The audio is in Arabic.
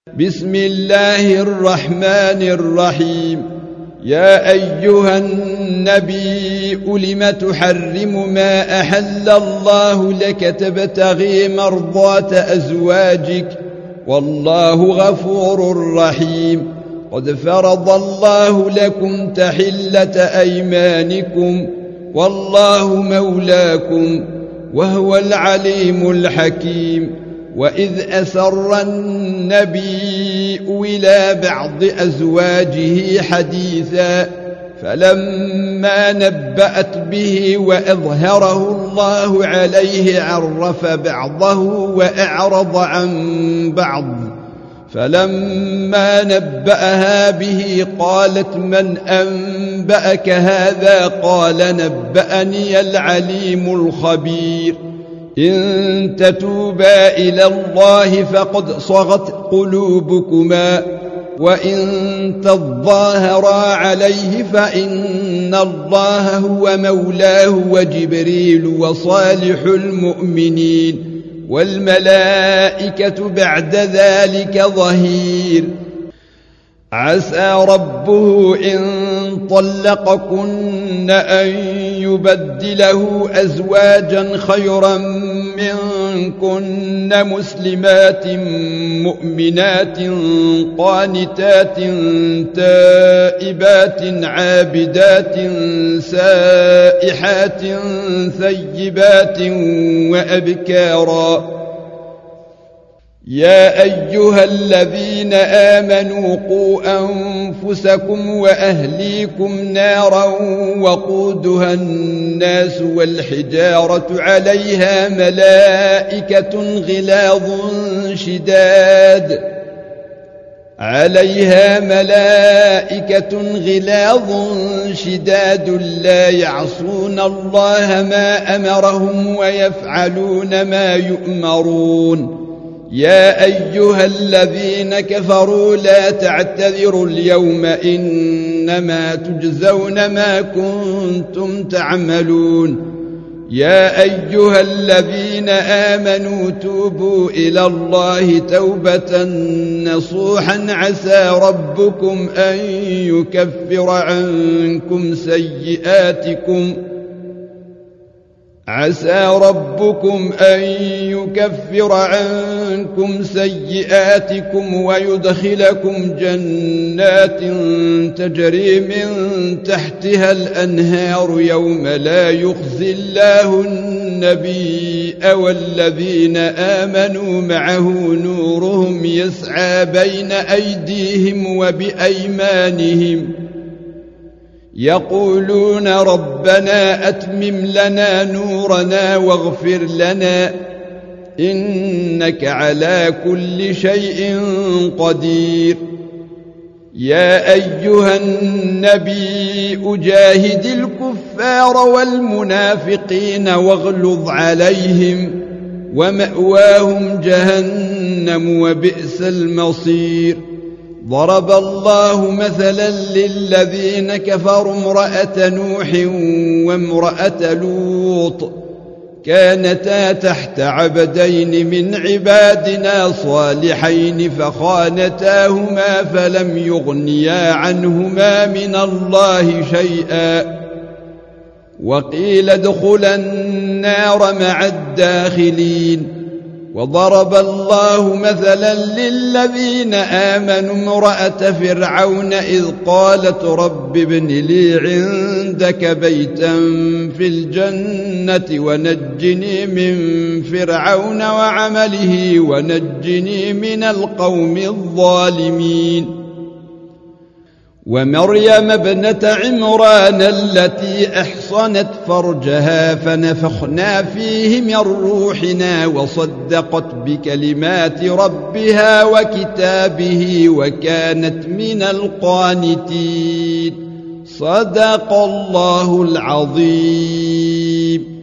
بسم الله الرحمن الرحيم. يا أيها النبي لم تحرم ما أحل الله لك تبتغي مرضات أزواجك والله غفور رحيم. قد فرض الله لكم تحلة أيمانكم والله مولاكم وهو العليم الحكيم. وإذ أسر النبي إلى بعض أزواجه حديثا فلما نبأت به وأظهره الله عليه عرف بعضه وأعرض عن بعض. فلما نبأها به قالت من أنبأك هذا؟ قال نبأني العليم الخبير. إن تتوبا إلى الله فقد صغت قلوبكما وإن تظاهرا عليه فإن الله هو مولاه وجبريل وصالح المؤمنين والملائكة بعد ذلك ظهير. عسى ربه إن طلقكن أن يبدله أزواجا خيرا منكن مسلمات مؤمنات قانتات تائبات عابدات سائحات ثيبات وأبكارا. يا أيها الذين آمنوا قوا أنفسكم وأهليكم نارا وقودها الناس والحجارة عليها ملائكة غلاظ شداد لا يعصون الله ما أمرهم ويفعلون ما يؤمرون. يا أيها الذين كفروا لا تعتذروا اليوم إنما تجزون ما كنتم تعملون. يا أيها الذين آمنوا توبوا إلى الله توبة نصوحا عسى ربكم أن يكفر عنكم سيئاتكم ويدخلكم جنات تجري من تحتها الأنهار يوم لا يخزي الله النبي والذين آمنوا معه نورهم يسعى بين أيديهم وبأيمانهم يقولون ربنا أتمم لنا نورنا واغفر لنا إنك على كل شيء قدير. يا أيها النبي أجاهد الكفار والمنافقين واغلظ عليهم ومأواهم جهنم وبئس المصير. ضرب الله مثلا للذين كفروا امرأة نوح وامرأة لوط كانتا تحت عبدين من عبادنا صالحين فخانتاهما فلم يغنيا عنهما من الله شيئا وقيل ادخلا النار مع الداخلين. وضرب الله مثلا للذين آمنوا امرأة فرعون إذ قالت رب ابن لي عندك بيتا في الجنة ونجني من فرعون وعمله ونجني من القوم الظالمين. ومريم ابنة عمران التي أحصنت فرجها فنفخنا فيه من روحنا وصدقت بكلمات ربها وكتابه وكانت من القانتين. صدق الله العظيم.